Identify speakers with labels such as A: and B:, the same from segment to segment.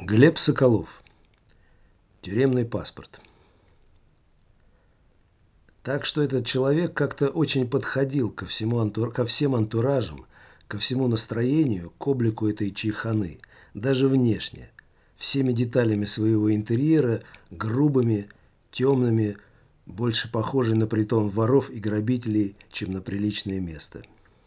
A: Глеб Соколов. Тюремный паспорт. Так что этот человек как-то очень подходил ко всем антуражам, ко всему настроению, к облику этой чайханы, даже внешне, всеми деталями своего интерьера, грубыми, темными, больше похожий на притон воров и грабителей, чем на приличное место.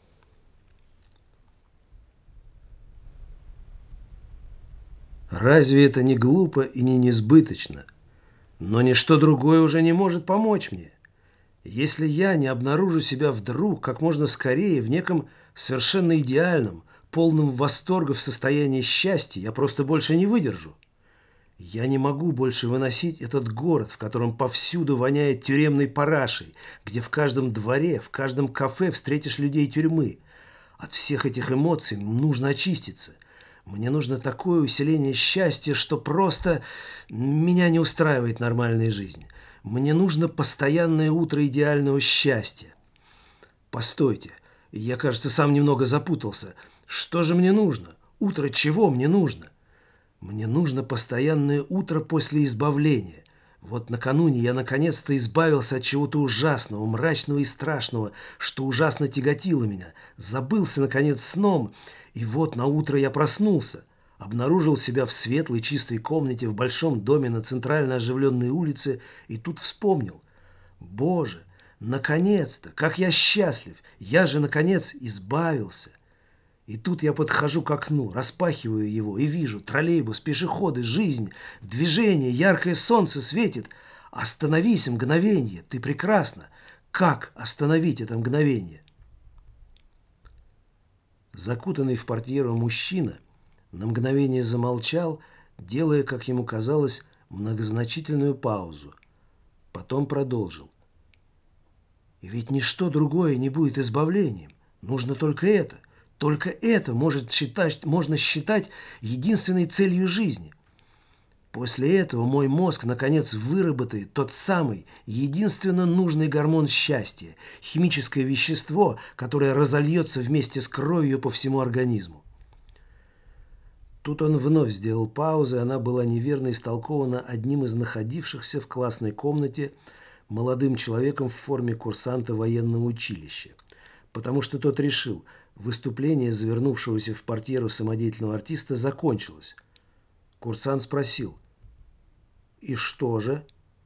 A: Разве это не глупо и не несбыточно? Но ничто другое уже не может помочь мне. Если я не обнаружу себя вдруг, как можно скорее, в неком совершенно идеальном, полном восторга состоянии счастья, я просто больше не выдержу. Я не могу больше выносить этот город, в котором повсюду воняет тюремной парашей, где в каждом дворе, в каждом кафе встретишь людей тюрьмы. От всех этих эмоций нужно очиститься. Мне нужно такое усиление счастья, что просто меня не устраивает нормальная жизнь. Мне нужно постоянное утро идеального счастья. Постойте, я, кажется, сам немного запутался. Что же мне нужно? Утро чего мне нужно? Мне нужно постоянное утро после избавления. Вот накануне я наконец-то избавился от чего-то ужасного, мрачного и страшного, что ужасно тяготило меня. Забылся, наконец, сном, и вот на утро я проснулся. Обнаружил себя в светлой чистой комнате в большом доме на центрально оживленной улице и тут вспомнил. Боже, наконец-то, как я счастлив! Я же, наконец, избавился. И тут я подхожу к окну, распахиваю его и вижу троллейбус, пешеходы, жизнь, движение, яркое солнце светит. Остановись, мгновенье, ты прекрасна. Как остановить это мгновение? Закутанный в портьеру мужчина на мгновение замолчал, делая, как ему казалось, многозначительную паузу. Потом продолжил. И ведь ничто другое не будет избавлением. Нужно только это. Только это можно считать единственной целью жизни. После этого мой мозг, наконец, выработает тот самый, единственно нужный гормон счастья, химическое вещество, которое разольется вместе с кровью по всему организму. Тут он вновь сделал паузу, и она была неверно истолкована одним из находившихся в классной комнате молодым человеком в форме курсанта военного училища, потому что тот решил, выступление завернувшегося в портьеру самодеятельного артиста закончилось. Курсант спросил: «И что же?»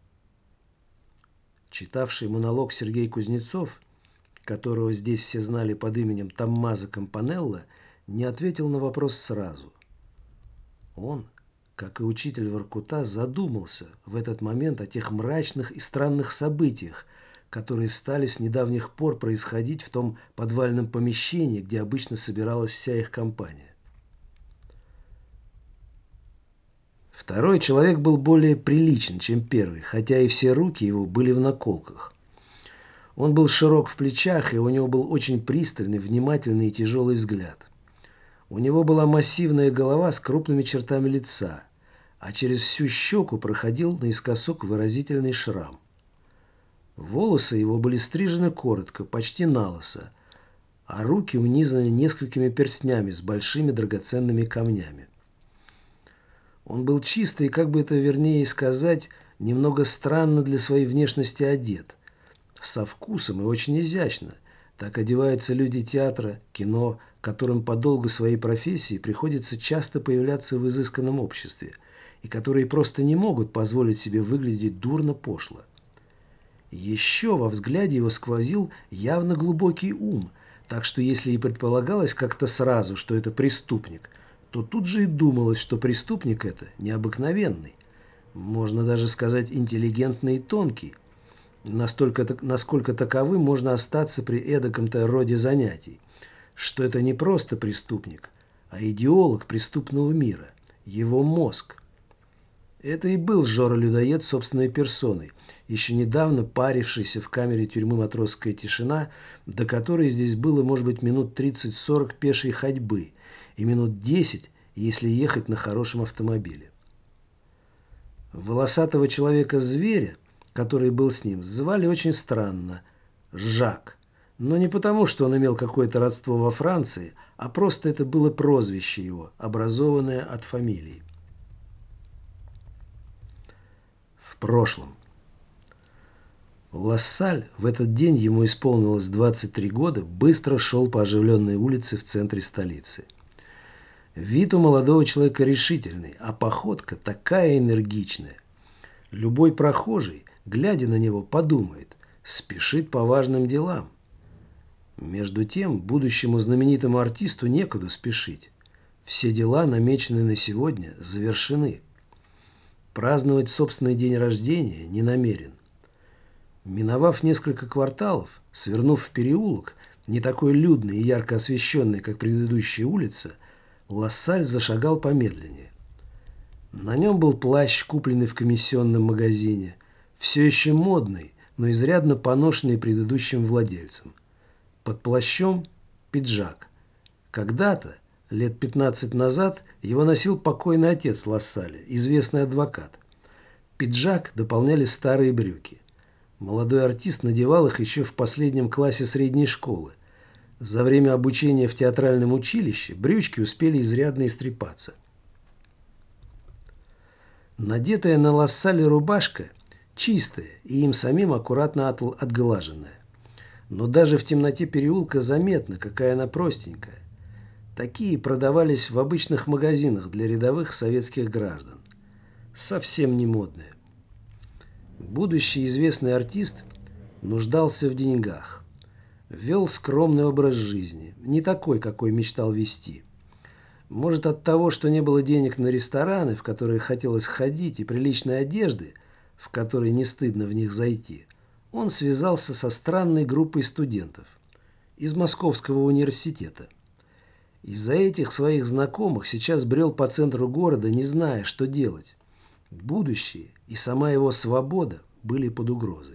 A: Читавший монолог Сергей Кузнецов, которого здесь все знали под именем Томмазо Кампанелло, не ответил на вопрос сразу. Он, как и учитель Воркута, задумался в этот момент о тех мрачных и странных событиях, которые стали с недавних пор происходить в том подвальном помещении, где обычно собиралась вся их компания. Второй человек был более приличен, чем первый, хотя и все руки его были в наколках. Он был широк в плечах, и у него был очень пристальный, внимательный и тяжелый взгляд. У него была массивная голова с крупными чертами лица, а через всю щеку проходил наискосок выразительный шрам. Волосы его были стрижены коротко, почти налысо, а руки унизаны несколькими перстнями с большими драгоценными камнями. Он был чистый и, как бы это вернее сказать, немного странно для своей внешности одет, со вкусом и очень изящно. Так одеваются люди театра, кино, которым по долгу своей профессии приходится часто появляться в изысканном обществе, и которые просто не могут позволить себе выглядеть дурно пошло. Еще во взгляде его сквозил явно глубокий ум, так что если и предполагалось как-то сразу, что это преступник, то тут же и думалось, что преступник это необыкновенный, можно даже сказать интеллигентный и тонкий, насколько таковым можно остаться при эдаком-то роде занятий, что это не просто преступник, а идеолог преступного мира, его мозг. Это и был Жора-людоед собственной персоной, еще недавно парившийся в камере тюрьмы «Матросская тишина», до которой здесь было, может быть, минут 30-40 пешей ходьбы и минут 10, если ехать на хорошем автомобиле. Волосатого человека-зверя, который был с ним, звали очень странно – Жак. Но не потому, что он имел какое-то родство во Франции, а просто это было прозвище его, образованное от фамилии. прошлом. Лассаль, в этот день ему исполнилось 23 года, быстро шел по оживленной улице в центре столицы. Вид у молодого человека решительный, а походка такая энергичная. Любой прохожий, глядя на него, подумает, спешит по важным делам. Между тем, будущему знаменитому артисту некуда спешить. Все дела, намеченные на сегодня, завершены. Праздновать собственный день рождения не намерен. Миновав несколько кварталов, свернув в переулок, не такой людный и ярко освещенный, как предыдущая улица, Лассаль зашагал помедленнее. На нем был плащ, купленный в комиссионном магазине, все еще модный, но изрядно поношенный предыдущим владельцем. Под плащом пиджак. Когда-то, лет 15 назад, его носил покойный отец Лассаля, известный адвокат. Пиджак дополняли старые брюки. Молодой артист надевал их еще в последнем классе средней школы. За время обучения в театральном училище брючки успели изрядно истрепаться. Надетая на Лассале рубашка чистая и им самим аккуратно отглаженная. Но даже в темноте переулка заметно, какая она простенькая. Такие продавались в обычных магазинах для рядовых советских граждан. Совсем не модные. Будущий известный артист нуждался в деньгах. Вел скромный образ жизни, не такой, какой мечтал вести. Может, от того, что не было денег на рестораны, в которые хотелось ходить, и приличной одежды, в которой не стыдно в них зайти, он связался со странной группой студентов из Московского университета. Из-за этих своих знакомых сейчас брел по центру города, не зная, что делать. Будущее и сама его свобода были под угрозой.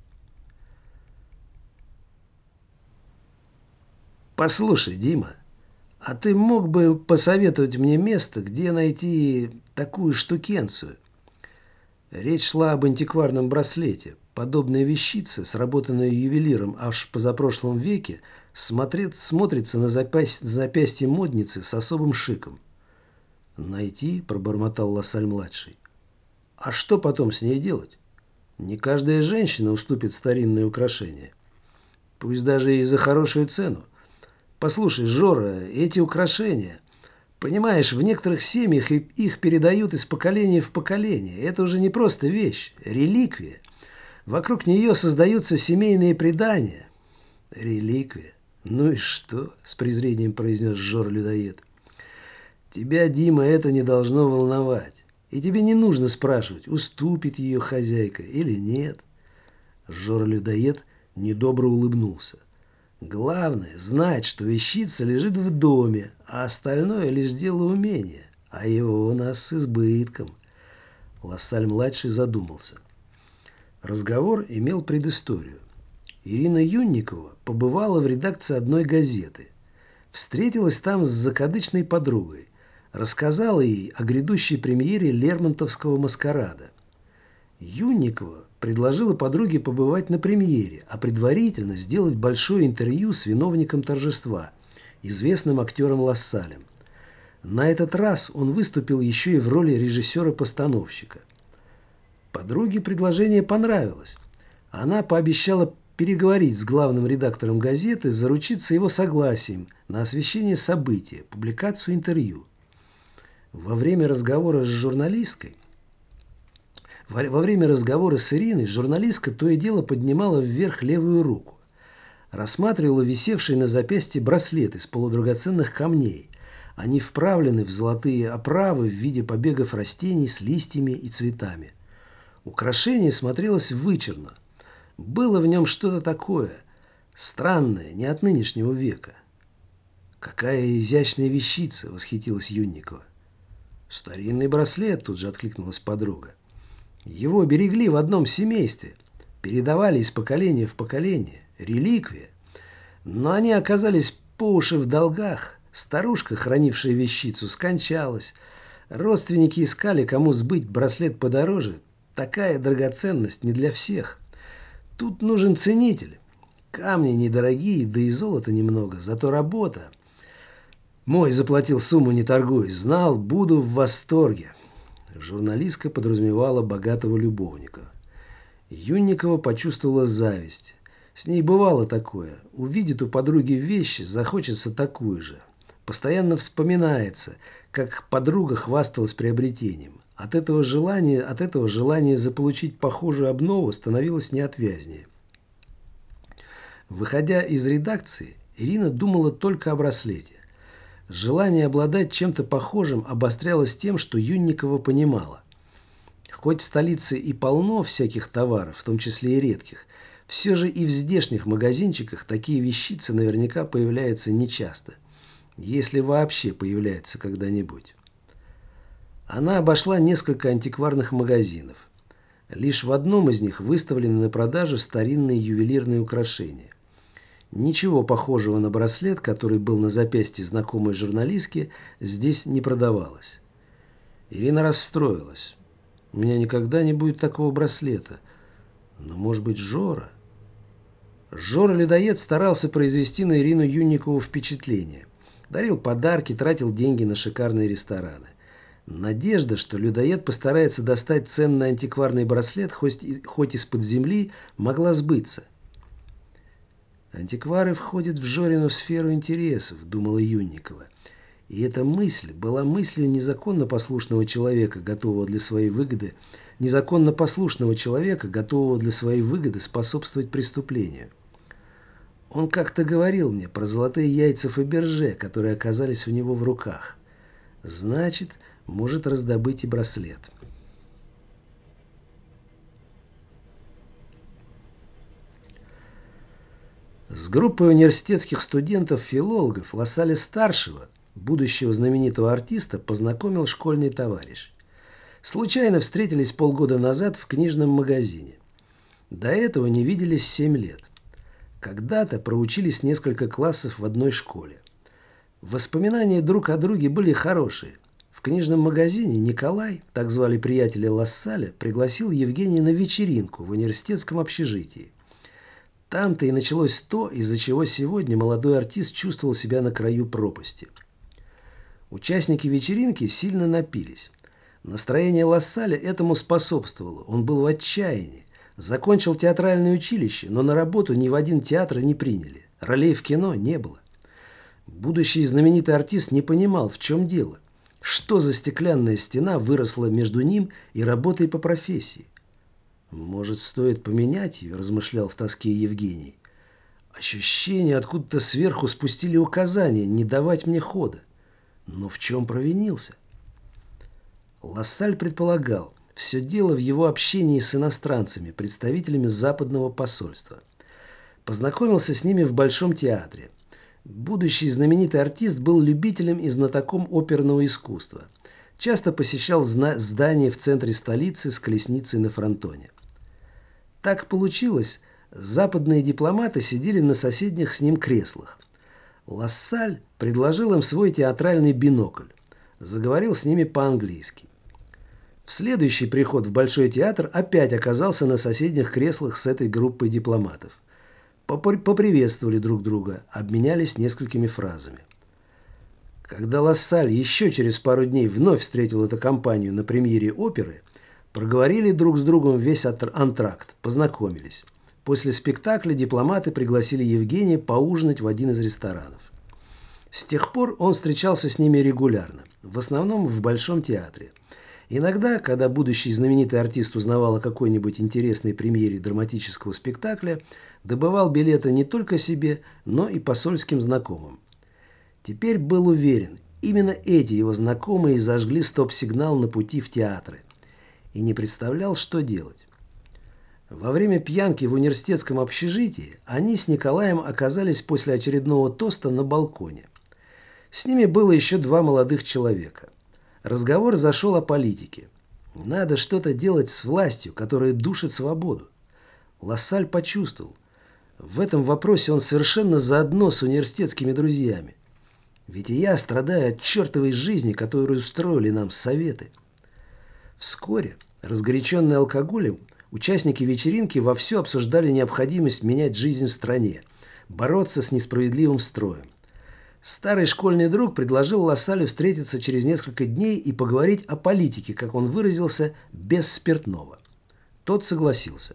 A: «Послушай, Дима, а ты мог бы посоветовать мне место, где найти такую штукенцию?» Речь шла об антикварном браслете. Подобная вещица, сработанная ювелиром аж в позапрошлом веке, смотрится на запястье модницы с особым шиком. «Найти?» – пробормотал Лассаль-младший. «А что потом с ней делать? Не каждая женщина уступит старинные украшения. Пусть даже и за хорошую цену. Послушай, Жора, эти украшения, понимаешь, в некоторых семьях их передают из поколения в поколение. Это уже не просто вещь, реликвия. Вокруг нее создаются семейные предания». «Реликвия? Ну и что?» – с презрением произнес Жора-людоед. «Тебя, Дима, это не должно волновать. И тебе не нужно спрашивать, уступит ее хозяйка или нет». Жора-людоед недобро улыбнулся. «Главное – знать, что вещица лежит в доме, а остальное – лишь дело умения. А его у нас с избытком». Лассаль-младший задумался. Разговор имел предысторию. Ирина Юнникова побывала в редакции одной газеты. Встретилась там с закадычной подругой. Рассказала ей о грядущей премьере Лермонтовского «Маскарада». Юнникова предложила подруге побывать на премьере, а предварительно сделать большое интервью с виновником торжества, известным актером Лассалем. На этот раз он выступил еще и в роли режиссера-постановщика. Подруге предложение понравилось. Она пообещала переговорить с главным редактором газеты, заручиться его согласием на освещение события, публикацию интервью. Во время разговора с Ириной журналистка то и дело поднимала вверх левую руку. Рассматривала висевший на запястье браслет из полудрагоценных камней. Они вправлены в золотые оправы в виде побегов растений с листьями и цветами. Украшение смотрелось вычурно. Было в нем что-то такое, странное, не от нынешнего века. «Какая изящная вещица!» – восхитилась Юнникова. «Старинный браслет», – тут же откликнулась подруга. «Его берегли в одном семействе, передавали из поколения в поколение, реликвия. Но они оказались по уши в долгах. Старушка, хранившая вещицу, скончалась. Родственники искали, кому сбыть браслет подороже. Такая драгоценность не для всех. Тут нужен ценитель. Камни недорогие, да и золота немного, зато работа. Мой заплатил сумму, не торгуясь. Знал, буду в восторге». Журналистка подразумевала богатого любовника. Юнникова почувствовала зависть. С ней бывало такое. Увидит у подруги вещи, захочется такую же. Постоянно вспоминается, как подруга хвасталась приобретением. От этого желания заполучить похожую обнову становилось неотвязнее. Выходя из редакции, Ирина думала только о браслете. Желание обладать чем-то похожим обострялось тем, что Юнникова понимала. Хоть в столице и полно всяких товаров, в том числе и редких, все же и в здешних магазинчиках такие вещицы наверняка появляются нечасто, если вообще появляются когда-нибудь. Она обошла несколько антикварных магазинов. Лишь в одном из них выставлены на продажу старинные ювелирные украшения. Ничего похожего на браслет, который был на запястье знакомой журналистки, здесь не продавалось. Ирина расстроилась. У меня никогда не будет такого браслета. Но, может быть, Жора? Жора-людоед старался произвести на Ирину Юнникову впечатление. Дарил подарки, тратил деньги на шикарные рестораны. Надежда, что людоед постарается достать ценный антикварный браслет хоть из-под земли, могла сбыться. «Антиквары входят в Жорину сферу интересов», — думала Юнникова. И эта мысль была мыслью незаконно послушного человека, готового для своей выгоды способствовать преступлению. Он как-то говорил мне про золотые яйца Фаберже, которые оказались у него в руках. Значит, может раздобыть и браслет. С группой университетских студентов-филологов Лассаля-старшего, будущего знаменитого артиста, познакомил школьный товарищ. Случайно встретились полгода назад в книжном магазине. До этого не виделись 7 лет. Когда-то проучились несколько классов в одной школе. Воспоминания друг о друге были хорошие. В книжном магазине Николай, так звали приятеля Лассаля, пригласил Евгения на вечеринку в университетском общежитии. Там-то и началось то, из-за чего сегодня молодой артист чувствовал себя на краю пропасти. Участники вечеринки сильно напились. Настроение Лассаля этому способствовало. Он был в отчаянии. Закончил театральное училище, но на работу ни в один театр не приняли. Ролей в кино не было. Будущий знаменитый артист не понимал, в чем дело. Что за стеклянная стена выросла между ним и работой по профессии? «Может, стоит поменять ее?» – размышлял в тоске Евгений. Ощущение, откуда-то сверху спустили указания не давать мне хода. Но в чем провинился? Лассаль предполагал, все дело в его общении с иностранцами, представителями западного посольства. Познакомился с ними в Большом театре. Будущий знаменитый артист был любителем и знатоком оперного искусства. Часто посещал здание в центре столицы с колесницей на фронтоне. Так получилось, западные дипломаты сидели на соседних с ним креслах. Лассаль предложил им свой театральный бинокль. Заговорил с ними по-английски. В следующий приход в Большой театр опять оказался на соседних креслах с этой группой дипломатов. Поприветствовали друг друга, обменялись несколькими фразами. Когда Лассаль еще через пару дней вновь встретил эту компанию на премьере оперы, проговорили друг с другом весь антракт, познакомились. После спектакля дипломаты пригласили Евгения поужинать в один из ресторанов. С тех пор он встречался с ними регулярно, в основном в Большом театре. Иногда, когда будущий знаменитый артист узнавал о какой-нибудь интересной премьере драматического спектакля, добывал билеты не только себе, но и посольским знакомым. Теперь был уверен, именно эти его знакомые зажгли стоп-сигнал на пути в театры. И не представлял, что делать. Во время пьянки в университетском общежитии они с Николаем оказались после очередного тоста на балконе. С ними было еще 2 молодых человека. Разговор зашел о политике. Надо что-то делать с властью, которая душит свободу. Лассаль почувствовал. В этом вопросе он совершенно заодно с университетскими друзьями. Ведь и я страдаю от чертовой жизни, которую устроили нам советы. Вскоре, разгоряченные алкоголем, участники вечеринки вовсю обсуждали необходимость менять жизнь в стране, бороться с несправедливым строем. Старый школьный друг предложил Лассалю встретиться через несколько дней и поговорить о политике, как он выразился, без спиртного. Тот согласился.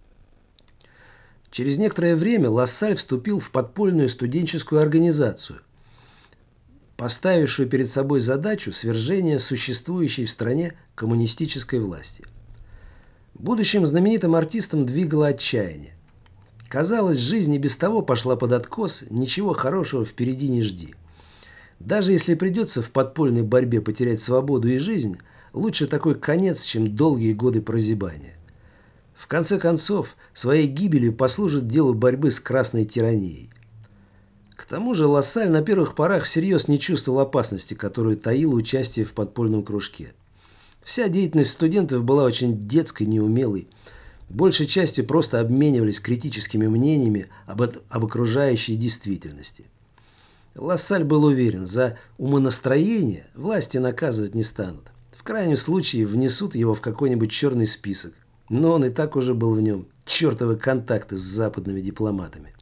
A: Через некоторое время Лассаль вступил в подпольную студенческую организацию, поставившую перед собой задачу свержения существующей в стране коммунистической власти. Будущим знаменитым артистом двигало отчаяние. Казалось, жизнь и без того пошла под откос, ничего хорошего впереди не жди. Даже если придется в подпольной борьбе потерять свободу и жизнь, лучше такой конец, чем долгие годы прозябания. В конце концов, своей гибелью послужит делу борьбы с красной тиранией. К тому же Лассаль на первых порах всерьез не чувствовал опасности, которую таило участие в подпольном кружке. Вся деятельность студентов была очень детской, неумелой. Большей частью просто обменивались критическими мнениями об окружающей действительности. Лассаль был уверен, за умонастроение власти наказывать не станут. В крайнем случае внесут его в какой-нибудь черный список. Но он и так уже был в нем. Чертовы контакты с западными дипломатами.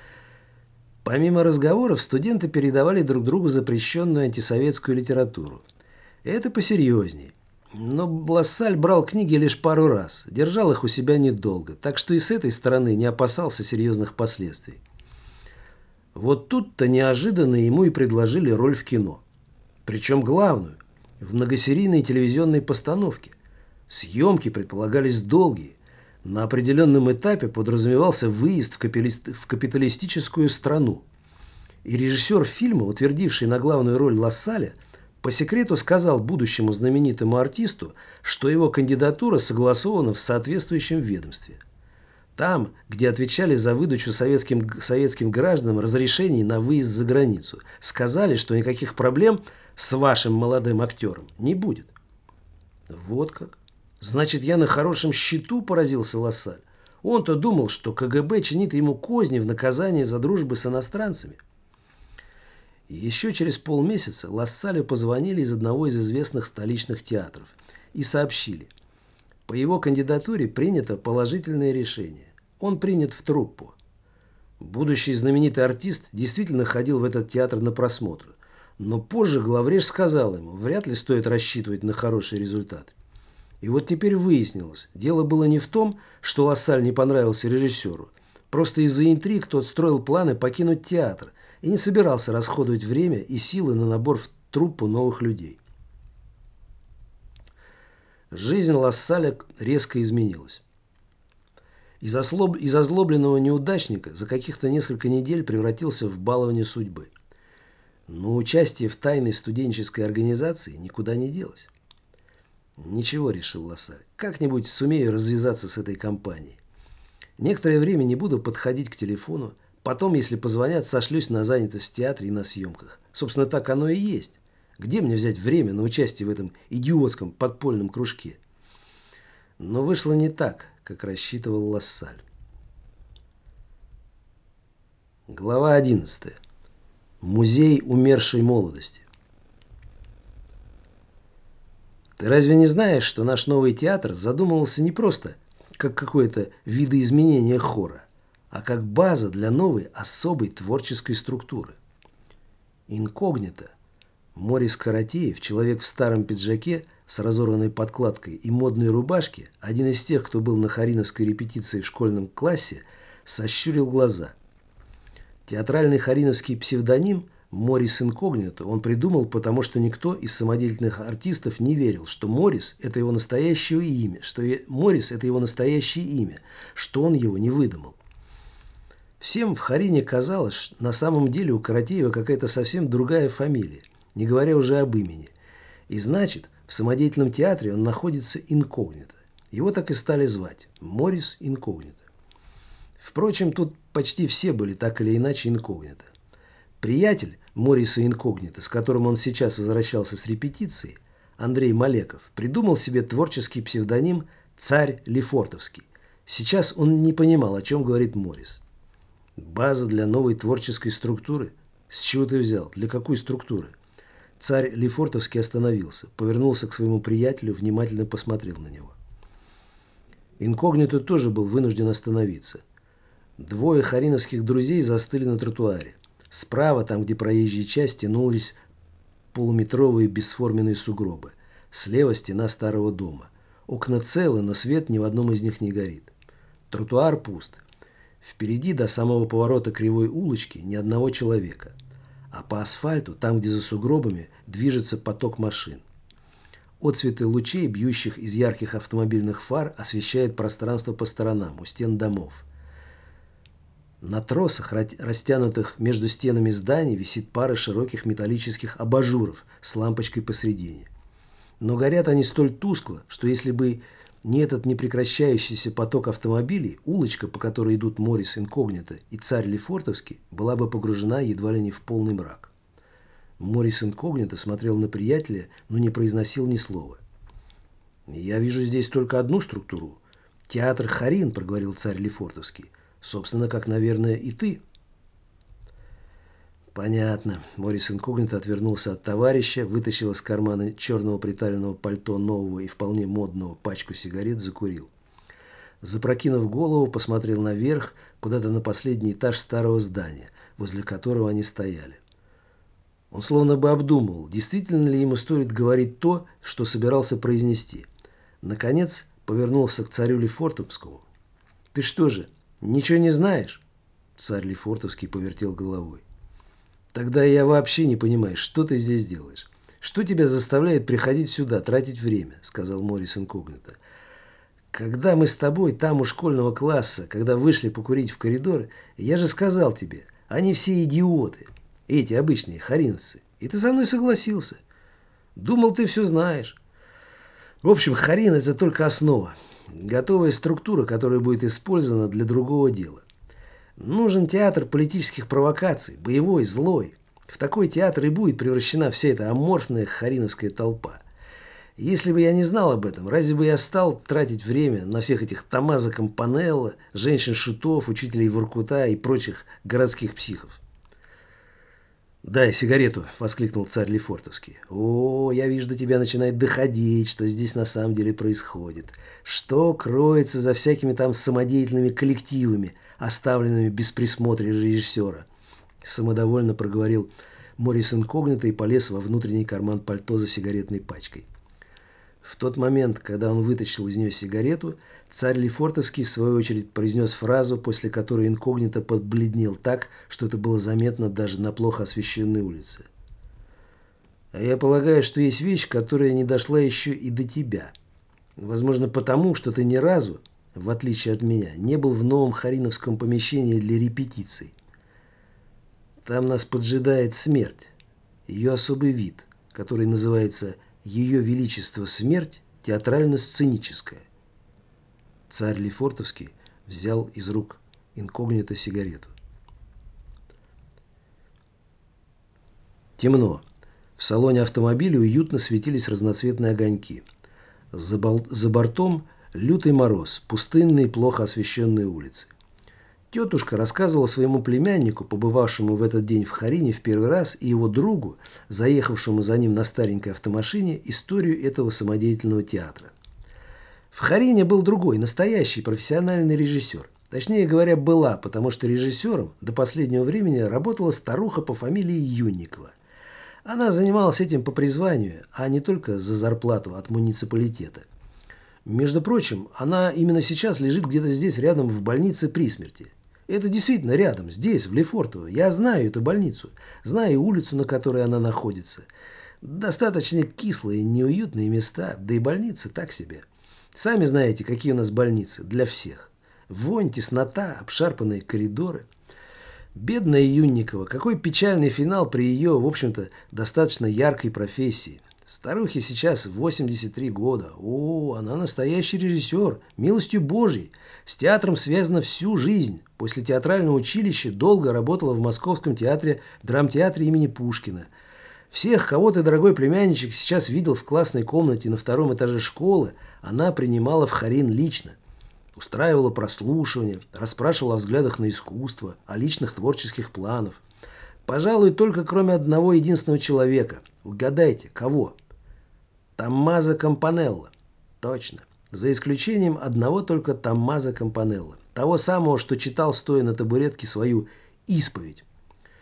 A: Помимо разговоров, студенты передавали друг другу запрещенную антисоветскую литературу. Это посерьезнее. Но Лассаль брал книги лишь пару раз, держал их у себя недолго, так что и с этой стороны не опасался серьезных последствий. Вот тут-то неожиданно ему и предложили роль в кино. Причем главную, в многосерийной телевизионной постановке. Съемки предполагались долгие. На определенном этапе подразумевался выезд в капиталистическую страну. И режиссер фильма, утвердивший на главную роль Лассаля, по секрету сказал будущему знаменитому артисту, что его кандидатура согласована в соответствующем ведомстве. Там, где отвечали за выдачу советским гражданам разрешений на выезд за границу, сказали, что никаких проблем с вашим молодым актером не будет. Вот как. Значит, я на хорошем счету, поразился Лассаль. Он-то думал, что КГБ чинит ему козни в наказание за дружбу с иностранцами. И еще через полмесяца Лассалю позвонили из одного из известных столичных театров и сообщили. По его кандидатуре принято положительное решение. Он принят в труппу. Будущий знаменитый артист действительно ходил в этот театр на просмотр. Но позже главреж сказал ему, вряд ли стоит рассчитывать на хороший результат. И вот теперь выяснилось, дело было не в том, что Лассаль не понравился режиссеру. Просто из-за интриг тот строил планы покинуть театр и не собирался расходовать время и силы на набор в труппу новых людей. Жизнь Лассаля резко изменилась. Из озлобленного неудачника за каких-то несколько недель превратился в баловня судьбы. Но участие в тайной студенческой организации никуда не делось. «Ничего», — решил Лассаль, — «как-нибудь сумею развязаться с этой компанией. Некоторое время не буду подходить к телефону, потом, если позвонят, сошлюсь на занятость в театре и на съемках. Собственно, так оно и есть. Где мне взять время на участие в этом идиотском подпольном кружке?» Но вышло не так, как рассчитывал Лассаль. Глава 11. Музей умершей молодости. Ты разве не знаешь, что наш новый театр задумывался не просто как какое-то видоизменение хора, а как база для новой особой творческой структуры? Инкогнито. Морис Каратеев, человек в старом пиджаке с разорванной подкладкой и модной рубашке, один из тех, кто был на хариновской репетиции в школьном классе, сощурил глаза. Театральный хариновский псевдоним Морис Инкогнито он придумал, потому что никто из самодеятельных артистов не верил, что Морис – это его настоящее имя, что он его не выдумал. Всем в Харине казалось, что на самом деле у Каратеева какая-то совсем другая фамилия, не говоря уже об имени. И значит, в самодеятельном театре он находится инкогнито. Его так и стали звать – Морис Инкогнито. Впрочем, тут почти все были так или иначе инкогнито. Приятель Мориса Инкогнито, с которым он сейчас возвращался с репетиции, Андрей Малеков, придумал себе творческий псевдоним «Царь Лефортовский». Сейчас он не понимал, о чем говорит Морис. База для новой творческой структуры? С чего ты взял? Для какой структуры? Царь Лефортовский остановился, повернулся к своему приятелю, внимательно посмотрел на него. Инкогнито тоже был вынужден остановиться. Двое хариновских друзей застыли на тротуаре. Справа, там, где проезжая часть, тянулись полуметровые бесформенные сугробы. Слева стена старого дома. Окна целы, но свет ни в одном из них не горит. Тротуар пуст. Впереди до самого поворота кривой улочки ни одного человека. А по асфальту, там, где за сугробами, движется поток машин. Отцветы лучей, бьющих из ярких автомобильных фар, освещают пространство по сторонам, у стен домов. На тросах, растянутых между стенами зданий, висит пара широких металлических абажуров с лампочкой посредине. Но горят они столь тускло, что если бы не этот непрекращающийся поток автомобилей, улочка, по которой идут Моррис Инкогнито и Царь Лефортовский, была бы погружена едва ли не в полный мрак. Моррис Инкогнито смотрел на приятеля, но не произносил ни слова. «Я вижу здесь только одну структуру. Театр Харин», — проговорил Царь Лефортовский. «Собственно, как, наверное, и ты». «Понятно». Моррис Инкогнито отвернулся от товарища, вытащил из кармана черного приталенного пальто нового и вполне модного пачку сигарет, закурил. Запрокинув голову, посмотрел наверх, куда-то на последний этаж старого здания, возле которого они стояли. Он словно бы обдумывал, действительно ли ему стоит говорить то, что собирался произнести. Наконец повернулся к царю Лефортовскому. «Ты что же, ничего не знаешь?» Царь Лефортовский повертел головой. «Тогда я вообще не понимаю, что ты здесь делаешь. Что тебя заставляет приходить сюда, тратить время?» — сказал Моррис Инкогнито. «Когда мы с тобой там у школьного класса, когда вышли покурить в коридор, я же сказал тебе, они все идиоты. Эти обычные хариновцы. И ты со мной согласился. Думал, ты все знаешь. В общем, Харин – это только основа. Готовая структура, которая будет использована для другого дела. Нужен театр политических провокаций, боевой, злой. В такой театр и будет превращена вся эта аморфная хариновская толпа. Если бы я не знал об этом, разве бы я стал тратить время на всех этих Томмазо Кампанелло, женщин-шутов, учителей Воркута и прочих городских психов? «Дай сигарету!» – воскликнул царь Лефортовский. «О, я вижу, до тебя начинает доходить, что здесь на самом деле происходит. Что кроется за всякими там самодеятельными коллективами, оставленными без присмотра режиссера?» Самодовольно проговорил Моррис Инкогнито и полез во внутренний карман пальто за сигаретной пачкой. В тот момент, когда он вытащил из нее сигарету, царь Лефортовский в свою очередь произнес фразу, после которой Инкогнито подбледнел так, что это было заметно даже на плохо освещенной улице. «А я полагаю, что есть вещь, которая не дошла еще и до тебя. Возможно, потому, что ты ни разу, в отличие от меня, не был в новом хариновском помещении для репетиций. Там нас поджидает смерть, ее особый вид, который называется «Ее Величество Смерть театрально-сценическая». Царь Лефортовский взял из рук Инкогнито сигарету. Темно. В салоне автомобиля уютно светились разноцветные огоньки. За бортом лютый мороз, пустынные, плохо освещенные улицы. Тетушка рассказывала своему племяннику, побывавшему в этот день в Харине в первый раз, и его другу, заехавшему за ним на старенькой автомашине, историю этого самодеятельного театра. В Харине был другой, настоящий профессиональный режиссер. Точнее говоря, была, потому что режиссером до последнего времени работала старуха по фамилии Юнникова. Она занималась этим по призванию, а не только за зарплату от муниципалитета. Между прочим, она именно сейчас лежит где-то здесь рядом в больнице при смерти. Это действительно рядом, здесь, в Лефортово. Я знаю эту больницу, знаю улицу, на которой она находится. Достаточно кислые, неуютные места, да и больница так себе. Сами знаете, какие у нас больницы для всех. Вонь, теснота, обшарпанные коридоры. Бедная Юнникова, какой печальный финал при ее, в общем-то, достаточно яркой профессии. Старухе сейчас 83 года. О, она настоящий режиссер, милостью Божьей. С театром связана всю жизнь. После театрального училища долго работала в Московском театре, драмтеатре имени Пушкина. Всех, кого ты, дорогой племянничек, сейчас видел в классной комнате на втором этаже школы, она принимала в Харин лично. Устраивала прослушивания, расспрашивала о взглядах на искусство, о личных творческих планах. Пожалуй, только кроме одного единственного человека. Угадайте, кого? Томмазо Кампанелло. Точно. За исключением одного только Томмазо Кампанелло. Того самого, что читал, стоя на табуретке, свою исповедь.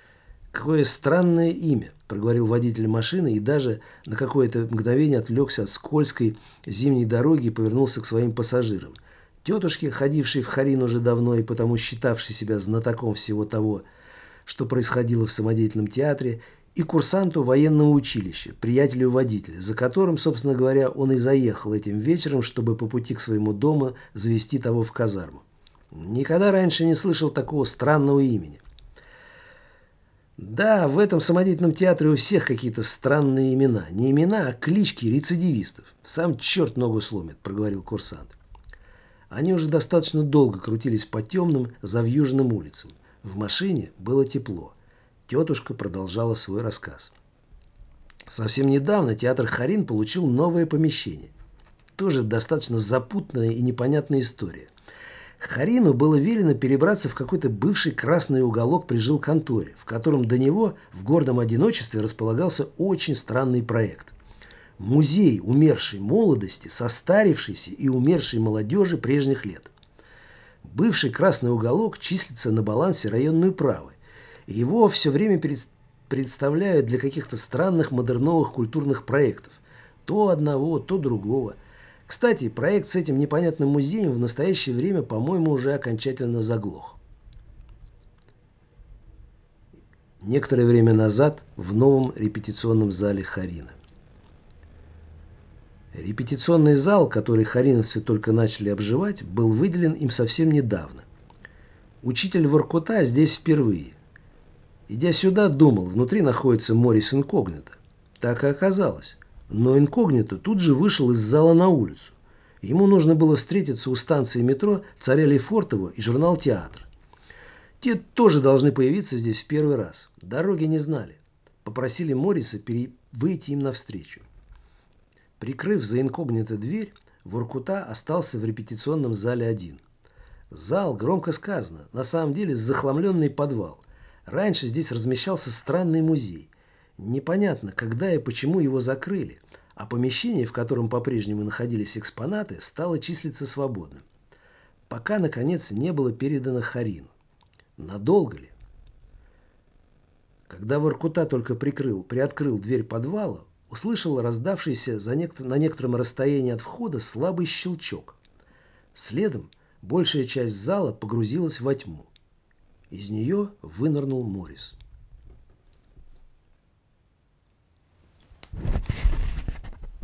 A: «Какое странное имя», – проговорил водитель машины и даже на какое-то мгновение отвлекся от скользкой зимней дороги и повернулся к своим пассажирам. Тетушке, ходившей в Харин уже давно и потому считавшей себя знатоком всего того, что происходило в самодеятельном театре, и курсанту военного училища, приятелю водителя, за которым, собственно говоря, он и заехал этим вечером, чтобы по пути к своему дому завести того в казарму. Никогда раньше не слышал такого странного имени. Да, в этом самодеятельном театре у всех какие-то странные имена. Не имена, а клички рецидивистов. Сам черт ногу сломит, проговорил курсант. Они уже достаточно долго крутились по темным, завьюженным улицам. В машине было тепло. Тетушка продолжала свой рассказ. Совсем недавно театр Харин получил новое помещение. Тоже достаточно запутанная и непонятная история. Харину было велено перебраться в какой-то бывший красный уголок при жилконторе, в котором до него в гордом одиночестве располагался очень странный проект. Музей умершей молодости, состарившейся и умершей молодежи прежних лет. Бывший красный уголок числится на балансе районной управы. Его все время представляют для каких-то странных модерновых культурных проектов. То одного, то другого. Кстати, проект с этим непонятным музеем в настоящее время, по-моему, уже окончательно заглох. Некоторое время назад в новом репетиционном зале Харина. Репетиционный зал, который хариновцы только начали обживать, был выделен им совсем недавно. Учитель Воркута здесь впервые. Идя сюда, думал, внутри находится Морис Инкогнито. Так и оказалось. Но Инкогнито тут же вышел из зала на улицу. Ему нужно было встретиться у станции метро Царя Лефортово и журнал «Театр». Те тоже должны появиться здесь в первый раз. Дороги не знали. Попросили Мориса выйти им навстречу. Прикрыв за Инкогнито дверь, Воркута остался в репетиционном зале один. Зал, громко сказано, на самом деле захламленный подвал. Раньше здесь размещался странный музей. Непонятно, когда и почему его закрыли, а помещение, в котором по-прежнему находились экспонаты, стало числиться свободным. Пока, наконец, не было передано Харину. Надолго ли? Когда Воркута только приоткрыл дверь подвала, услышал раздавшийся на некотором расстоянии от входа слабый щелчок. Следом большая часть зала погрузилась во тьму. Из нее вынырнул Морис.